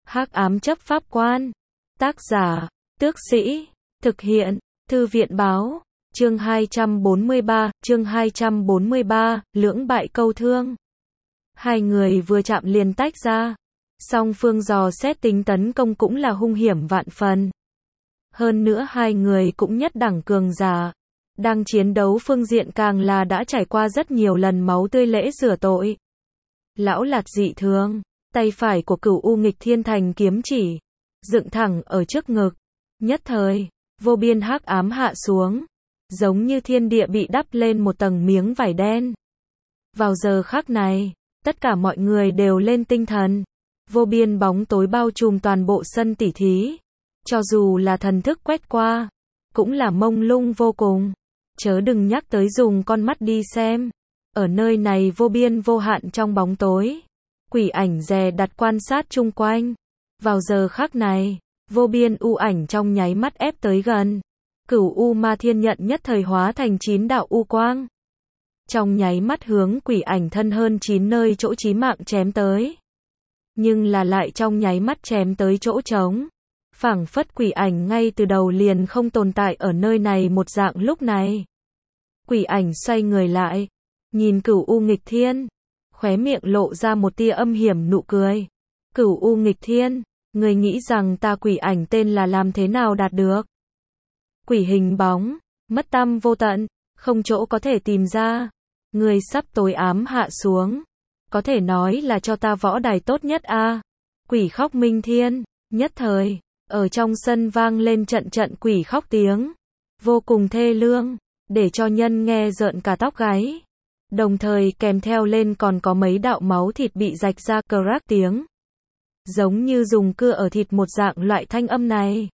Hắc ám chấp pháp quan. Tác giả, Tước Sĩ. Thực hiện, Thư viện báo. Chương 243, lưỡng bại câu thương. Hai người vừa chạm liền tách ra. Song phương dò xét tính tấn công cũng là hung hiểm vạn phần. Hơn nữa hai người cũng nhất đẳng cường giả. Đang chiến đấu phương diện càng là đã trải qua rất nhiều lần máu tươi lễ rửa tội. Lão lạt dị thường, tay phải của Cửu U Nghịch Thiên thành kiếm chỉ, dựng thẳng ở trước ngực. Nhất thời, vô biên hắc ám hạ xuống, giống như thiên địa bị đắp lên một tầng miếng vải đen. Vào giờ khắc này, tất cả mọi người đều lên tinh thần. Vô biên bóng tối bao trùm toàn bộ sân tỉ thí. Cho dù là thần thức quét qua, cũng là mông lung vô cùng. Chớ đừng nhắc tới dùng con mắt đi xem. Ở nơi này vô biên vô hạn trong bóng tối, quỷ ảnh dè đặt quan sát chung quanh. Vào giờ khắc này, vô biên u ảnh trong nháy mắt ép tới gần. Cửu U Ma Thiên Nhận nhất thời hóa thành 9 đạo u quang. Trong nháy mắt hướng quỷ ảnh thân hơn 9 nơi chỗ chí mạng chém tới. Nhưng là lại trong nháy mắt chém tới chỗ trống. Phảng phất quỷ ảnh ngay từ đầu liền không tồn tại ở nơi này một dạng. Lúc này, quỷ ảnh xoay người lại, nhìn Cửu U Nghịch Thiên, khóe miệng lộ ra một tia âm hiểm nụ cười. Cửu U Nghịch Thiên, người nghĩ rằng ta quỷ ảnh tên là làm thế nào đạt được? Quỷ hình bóng, mất tăm vô tận, không chỗ có thể tìm ra. Người sắp tối ám hạ xuống, có thể nói là cho ta võ đài tốt nhất a. Quỷ khóc minh thiên, nhất thời, ở trong sân vang lên trận trận quỷ khóc tiếng, vô cùng thê lương, để cho nhân nghe rợn cả tóc gáy. Đồng thời kèm theo lên còn có mấy đạo máu thịt bị rạch ra crack tiếng. Giống như dùng cưa ở thịt một dạng loại thanh âm này.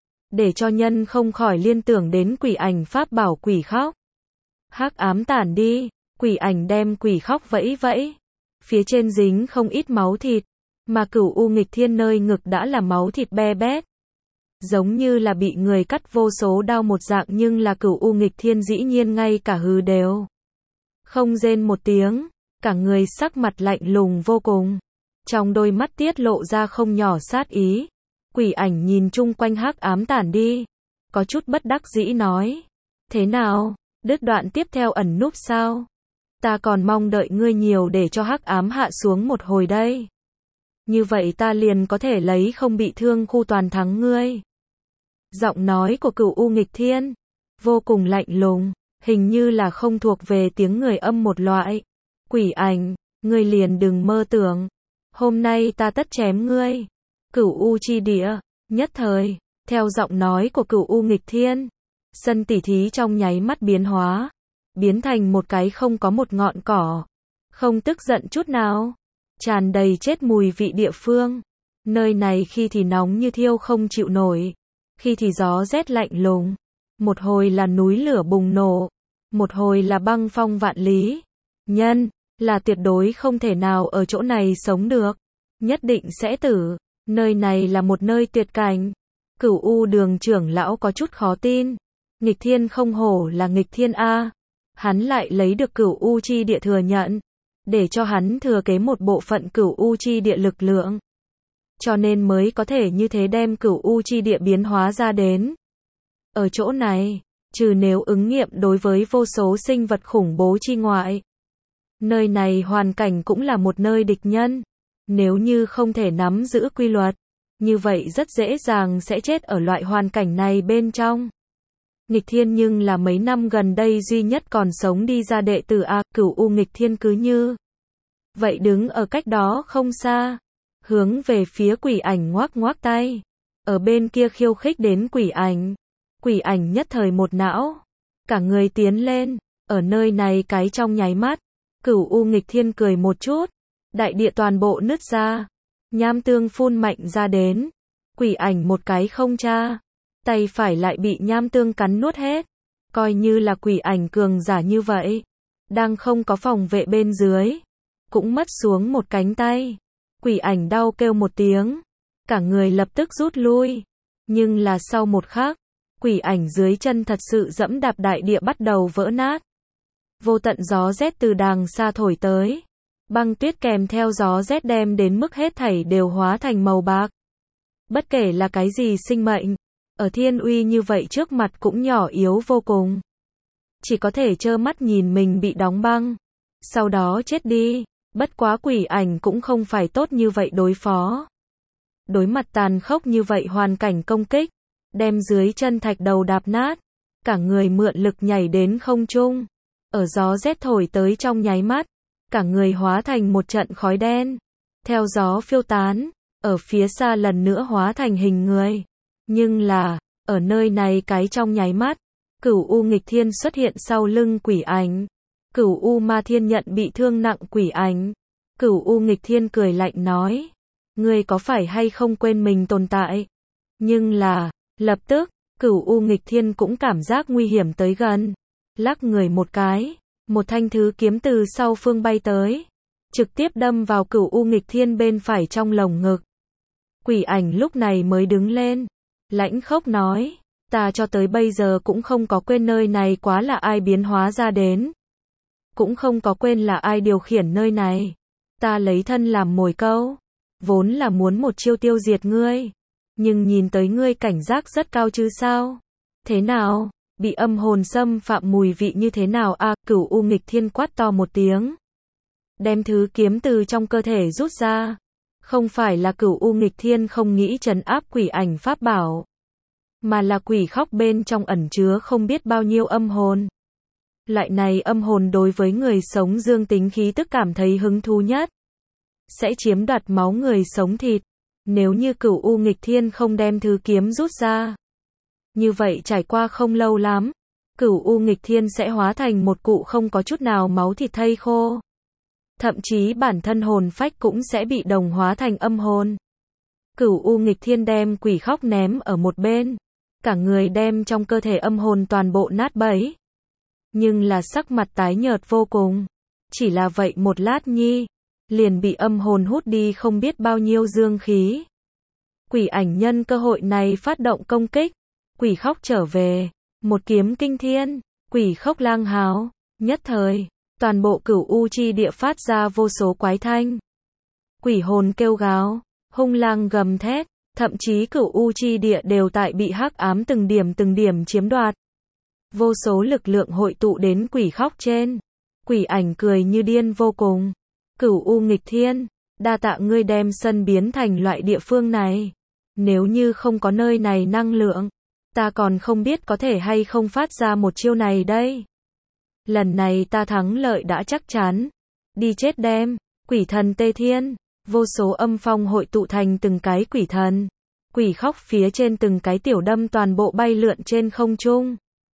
Để cho nhân không khỏi liên tưởng đến quỷ ảnh pháp bảo quỷ khóc. Hắc ám tản đi, quỷ ảnh đem quỷ khóc vẫy vẫy. Phía trên dính không ít máu thịt, mà Cửu U Nghịch Thiên nơi ngực đã là máu thịt be bét. Giống như là bị người cắt vô số đao một dạng, nhưng là Cửu U Nghịch Thiên dĩ nhiên ngay cả hừ đều không rên một tiếng, cả người sắc mặt lạnh lùng vô cùng. Trong đôi mắt tiết lộ ra không nhỏ sát ý. Quỷ ảnh nhìn chung quanh hắc ám tản đi, có chút bất đắc dĩ nói. Thế nào, đứt đoạn tiếp theo ẩn núp sao? Ta còn mong đợi ngươi nhiều để cho hắc ám hạ xuống một hồi đây. Như vậy ta liền có thể lấy không bị thương khu toàn thắng ngươi. Giọng nói của Cửu U Nghịch Thiên vô cùng lạnh lùng, hình như là không thuộc về tiếng người âm một loại. Quỷ ảnh, ngươi liền đừng mơ tưởng, hôm nay ta tất chém ngươi. Cửu U chi địa, nhất thời, theo giọng nói của Cửu U Nghịch Thiên, sân tỉ thí trong nháy mắt biến hóa, biến thành một cái không có một ngọn cỏ, không tức giận chút nào, tràn đầy chết mùi vị địa phương. Nơi này khi thì nóng như thiêu không chịu nổi, khi thì gió rét lạnh lùng, một hồi là núi lửa bùng nổ, một hồi là băng phong vạn lý. Nhân là tuyệt đối không thể nào ở chỗ này sống được, nhất định sẽ tử. Nơi này là một nơi tuyệt cảnh. Cửu U Đường trưởng lão có chút khó tin. Nghịch Thiên không hổ là Nghịch Thiên a. Hắn lại lấy được Cửu U chi địa thừa nhận, để cho hắn thừa kế một bộ phận Cửu U chi địa lực lượng. Cho nên mới có thể như thế đem Cửu U chi địa biến hóa ra đến. Ở chỗ này, trừ nếu ứng nghiệm đối với vô số sinh vật khủng bố chi ngoại, nơi này hoàn cảnh cũng là một nơi địch nhân. Nếu như không thể nắm giữ quy luật, như vậy rất dễ dàng sẽ chết ở loại hoàn cảnh này bên trong. Nghịch Thiên nhưng là mấy năm gần đây duy nhất còn sống đi ra đệ tử a. Cửu U Nghịch Thiên cứ như vậy đứng ở cách đó không xa, hướng về phía quỷ ảnh ngoác ngoác tay, ở bên kia khiêu khích đến quỷ ảnh. Quỷ ảnh nhất thời một não, cả người tiến lên, ở nơi này cái trong nháy mắt, Cửu U Nghịch Thiên cười một chút, đại địa toàn bộ nứt ra, nham tương phun mạnh ra đến, quỷ ảnh một cái không tra, tay phải lại bị nham tương cắn nuốt hết. Coi như là quỷ ảnh cường giả như vậy, đang không có phòng vệ bên dưới, cũng mất xuống một cánh tay. Quỷ ảnh đau kêu một tiếng, cả người lập tức rút lui, nhưng là sau một khắc, quỷ ảnh dưới chân thật sự dẫm đạp đại địa bắt đầu vỡ nát. Vô tận gió rét từ đàng xa thổi tới, băng tuyết kèm theo gió rét đem đến mức hết thảy đều hóa thành màu bạc. Bất kể là cái gì sinh mệnh, ở thiên uy như vậy trước mặt cũng nhỏ yếu vô cùng. Chỉ có thể trơ mắt nhìn mình bị đóng băng, sau đó chết đi. Bất quá quỷ ảnh cũng không phải tốt như vậy đối phó. Đối mặt tàn khốc như vậy hoàn cảnh công kích, đem dưới chân thạch đầu đạp nát, cả người mượn lực nhảy đến không trung. Ở gió rét thổi tới trong nháy mắt, cả người hóa thành một trận khói đen, theo gió phiêu tán, ở phía xa lần nữa hóa thành hình người. Nhưng là, ở nơi này cái trong nháy mắt, Cửu U nghịch thiên xuất hiện sau lưng quỷ ảnh. Cửu U ma thiên nhận bị thương nặng quỷ ảnh. Cửu U nghịch thiên cười lạnh nói, ngươi có phải hay không quên mình tồn tại? Nhưng là, lập tức, Cửu U nghịch thiên cũng cảm giác nguy hiểm tới gần. Lắc người một cái, một thanh thứ kiếm từ sau phương bay tới, trực tiếp đâm vào Cửu U nghịch thiên bên phải trong lồng ngực. Quỷ ảnh lúc này mới đứng lên, lãnh khốc nói, ta cho tới bây giờ cũng không có quên nơi này quá là ai biến hóa ra đến. Cũng không có quên là ai điều khiển nơi này. Ta lấy thân làm mồi câu, vốn là muốn một chiêu tiêu diệt ngươi. Nhưng nhìn tới ngươi cảnh giác rất cao chứ sao? Thế nào? Bị âm hồn xâm phạm mùi vị như thế nào a? Cửu U nghịch thiên quát to một tiếng, đem thứ kiếm từ trong cơ thể rút ra. Không phải là Cửu U nghịch thiên không nghĩ trấn áp quỷ ảnh pháp bảo, mà là quỷ khóc bên trong ẩn chứa không biết bao nhiêu âm hồn. Loại này âm hồn đối với người sống dương tính khí tức cảm thấy hứng thú nhất, sẽ chiếm đoạt máu người sống thịt. Nếu như Cửu U nghịch thiên không đem thứ kiếm rút ra, như vậy trải qua không lâu lắm, Cửu U nghịch thiên sẽ hóa thành một cụ không có chút nào máu thịt thây khô. Thậm chí bản thân hồn phách cũng sẽ bị đồng hóa thành âm hồn. Cửu U nghịch thiên đem quỷ khóc ném ở một bên, cả người đem trong cơ thể âm hồn toàn bộ nát bấy. Nhưng là sắc mặt tái nhợt vô cùng. Chỉ là vậy một lát nhi, liền bị âm hồn hút đi không biết bao nhiêu dương khí. Quỷ ảnh nhân cơ hội này phát động công kích. Quỷ khóc trở về, một kiếm kinh thiên, quỷ khóc lang hào. Nhất thời, toàn bộ Cửu U chi địa phát ra vô số quái thanh. Quỷ hồn kêu gào, hung lang gầm thét, thậm chí Cửu U chi địa đều tại bị hắc ám từng điểm chiếm đoạt. Vô số lực lượng hội tụ đến quỷ khóc trên. Quỷ ảnh cười như điên vô cùng. Cửu U nghịch thiên, đa tạ ngươi đem sân biến thành loại địa phương này. Nếu như không có nơi này năng lượng, ta còn không biết có thể hay không phát ra một chiêu này đây. Lần này ta thắng lợi đã chắc chắn. Đi chết đem, quỷ thần tê thiên. Vô số âm phong hội tụ thành từng cái quỷ thần. Quỷ khóc phía trên từng cái tiểu đâm toàn bộ bay lượn trên không trung,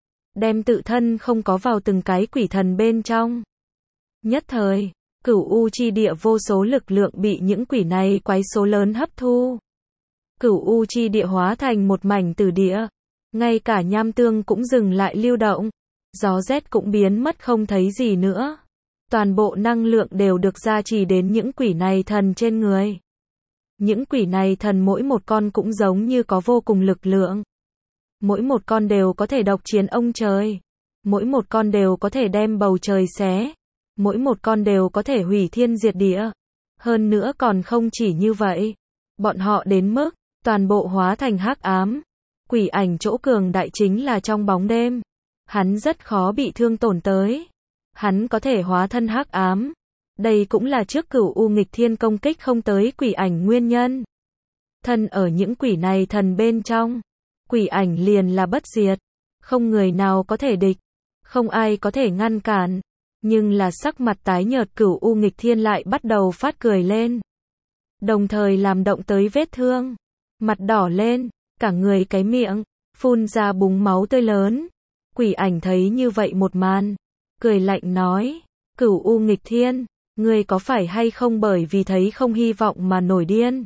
đem tự thân không có vào từng cái quỷ thần bên trong. Nhất thời, Cửu U chi địa vô số lực lượng bị những quỷ này quái số lớn hấp thu. Cửu U chi địa hóa thành một mảnh tử địa. Ngay cả nham tương cũng dừng lại lưu động. Gió rét cũng biến mất không thấy gì nữa. Toàn bộ năng lượng đều được gia trì đến những quỷ này thần trên người. Những quỷ này thần mỗi một con cũng giống như có vô cùng lực lượng. Mỗi một con đều có thể độc chiến ông trời. Mỗi một con đều có thể đem bầu trời xé. Mỗi một con đều có thể hủy thiên diệt địa. Hơn nữa còn không chỉ như vậy. Bọn họ đến mức, toàn bộ hóa thành hắc ám. Quỷ ảnh chỗ cường đại chính là trong bóng đêm. Hắn rất khó bị thương tổn tới. Hắn có thể hóa thân hắc ám. Đây cũng là trước Cửu U nghịch thiên công kích không tới quỷ ảnh nguyên nhân. Thân ở những quỷ này thần bên trong, quỷ ảnh liền là bất diệt. Không người nào có thể địch. Không ai có thể ngăn cản. Nhưng là sắc mặt tái nhợt Cửu U nghịch thiên lại bắt đầu phát cười lên. Đồng thời làm động tới vết thương. Mặt đỏ lên, cả người cái miệng, phun ra búng máu tươi lớn. Quỷ ảnh thấy như vậy một màn, cười lạnh nói, Cửu U nghịch thiên, ngươi có phải hay không bởi vì thấy không hy vọng mà nổi điên?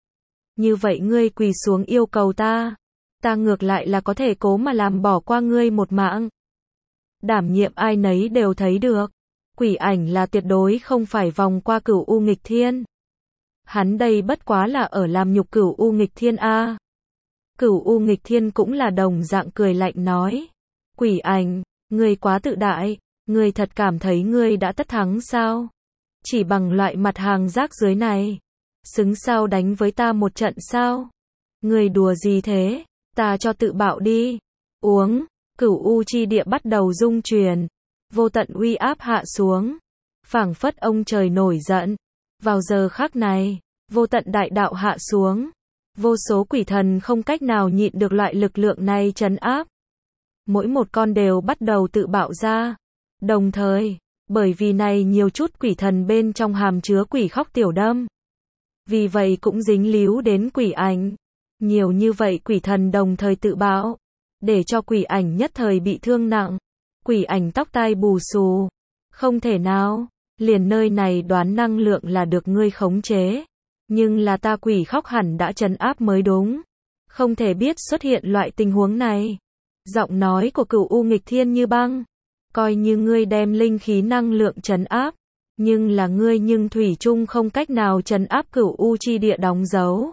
Như vậy ngươi quỳ xuống yêu cầu ta ngược lại là có thể cố mà làm bỏ qua ngươi một mạng. Đảm nhiệm ai nấy đều thấy được, quỷ ảnh là tuyệt đối không phải vòng qua Cửu U nghịch thiên. Hắn đây bất quá là ở làm nhục Cửu U nghịch thiên a. Cửu U nghịch thiên cũng là đồng dạng cười lạnh nói, quỷ ảnh, ngươi quá tự đại, ngươi thật cảm thấy ngươi đã tất thắng sao? Chỉ bằng loại mặt hàng rác dưới này, xứng sao đánh với ta một trận sao? Người đùa gì thế? Ta cho tự bạo đi. Uống. Cửu U chi địa bắt đầu rung chuyển. Vô tận uy áp hạ xuống. Phảng phất ông trời nổi giận. Vào giờ khắc này, vô tận đại đạo hạ xuống. Vô số quỷ thần không cách nào nhịn được loại lực lượng này trấn áp. Mỗi một con đều bắt đầu tự bạo ra. Đồng thời, bởi vì này nhiều chút quỷ thần bên trong hàm chứa quỷ khóc tiểu đâm. Vì vậy cũng dính líu đến quỷ ảnh. Nhiều như vậy quỷ thần đồng thời tự bạo. Để cho quỷ ảnh nhất thời bị thương nặng. Quỷ ảnh tóc tai bù xù. Không thể nào. Liền nơi này đoán năng lượng là được ngươi khống chế. Nhưng là ta quỷ khóc hẳn đã trấn áp mới đúng. Không thể biết xuất hiện loại tình huống này. Giọng nói của Cửu U nghịch thiên như băng. Coi như ngươi đem linh khí năng lượng trấn áp. Nhưng là ngươi nhưng thủy chung không cách nào trấn áp Cửu U chi địa đóng dấu.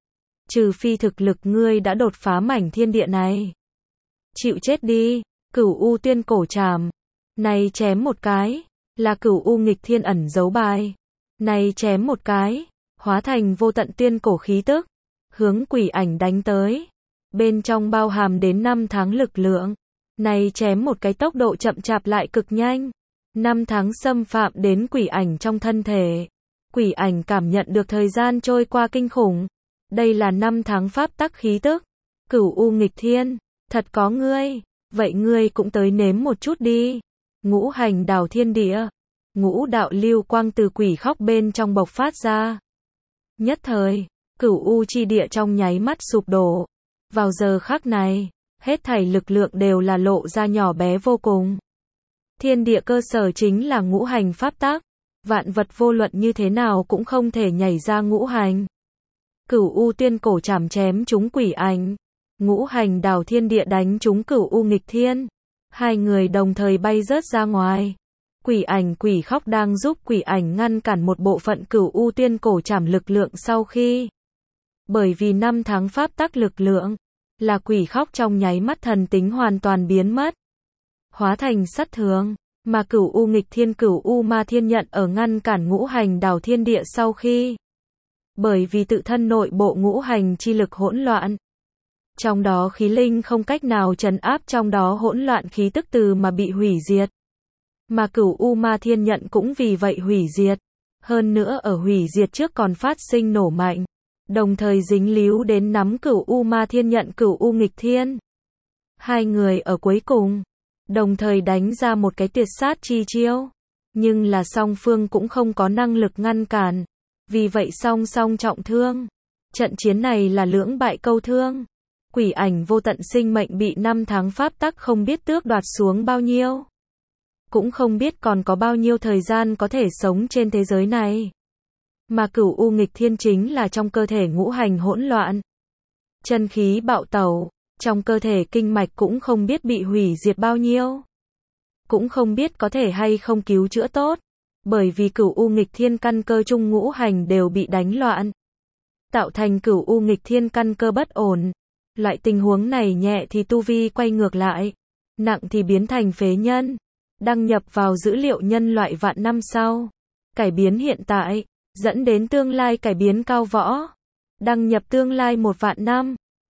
Trừ phi thực lực ngươi đã đột phá mảnh thiên địa này. Chịu chết đi. Cửu U tiên cổ trảm. Này chém một cái. Là Cửu U nghịch thiên ẩn dấu bài. Này chém một cái. Hóa thành vô tận tiên cổ khí tức. Hướng quỷ ảnh đánh tới. Bên trong bao hàm đến 5 tháng lực lượng. Này chém một cái tốc độ chậm chạp lại cực nhanh. 5 tháng xâm phạm đến quỷ ảnh trong thân thể. Quỷ ảnh cảm nhận được thời gian trôi qua kinh khủng. Đây là 5 tháng pháp tắc khí tức. Cửu U nghịch thiên. Thật có ngươi. Vậy ngươi cũng tới nếm một chút đi. Ngũ hành đảo thiên địa. Ngũ đạo lưu quang từ quỷ khóc bên trong bộc phát ra. Nhất thời, Cửu U chi địa trong nháy mắt sụp đổ. Vào giờ khắc này, hết thảy lực lượng đều là lộ ra nhỏ bé vô cùng. Thiên địa cơ sở chính là ngũ hành pháp tắc. Vạn vật vô luận như thế nào cũng không thể nhảy ra ngũ hành. Cửu U tiên cổ chảm chém chúng quỷ ảnh. Ngũ hành đảo thiên địa đánh chúng Cửu U nghịch thiên. Hai người đồng thời bay rớt ra ngoài. Quỷ ảnh quỷ khóc đang giúp quỷ ảnh ngăn cản một bộ phận Cửu U tiên cổ trảm lực lượng sau khi. Bởi vì 5 tháng pháp tắc lực lượng, là quỷ khóc trong nháy mắt thần tính hoàn toàn biến mất. Hóa thành sắt thường, mà Cửu U nghịch thiên Cửu U ma thiên nhận ở ngăn cản ngũ hành đảo thiên địa sau khi. Bởi vì tự thân nội bộ ngũ hành chi lực hỗn loạn. Trong đó khí linh không cách nào trấn áp trong đó hỗn loạn khí tức từ mà bị hủy diệt. Mà Cửu U ma thiên nhận cũng vì vậy hủy diệt. Hơn nữa ở hủy diệt trước còn phát sinh nổ mạnh. Đồng thời dính líu đến nắm Cửu U ma thiên nhận Cửu U nghịch thiên. Hai người ở cuối cùng. Đồng thời đánh ra một cái tuyệt sát chi chiêu. Nhưng là song phương cũng không có năng lực ngăn cản. Vì vậy song song trọng thương. Trận chiến này là lưỡng bại câu thương. Quỷ ảnh vô tận sinh mệnh bị 5 tháng pháp tắc không biết tước đoạt xuống bao nhiêu. Cũng không biết còn có bao nhiêu thời gian có thể sống trên thế giới này. Mà Cửu U nghịch thiên chính là trong cơ thể ngũ hành hỗn loạn. Chân khí bạo tẩu, trong cơ thể kinh mạch cũng không biết bị hủy diệt bao nhiêu. Cũng không biết có thể hay không cứu chữa tốt. Bởi vì Cửu U nghịch thiên căn cơ trung ngũ hành đều bị đánh loạn. Tạo thành Cửu U nghịch thiên căn cơ bất ổn. Loại tình huống này nhẹ thì tu vi quay ngược lại. Nặng thì biến thành phế nhân. Đăng nhập vào dữ liệu nhân loại vạn năm sau. Cải biến hiện tại, dẫn đến tương lai cải biến cao võ. Đăng nhập tương lai 1 vạn năm.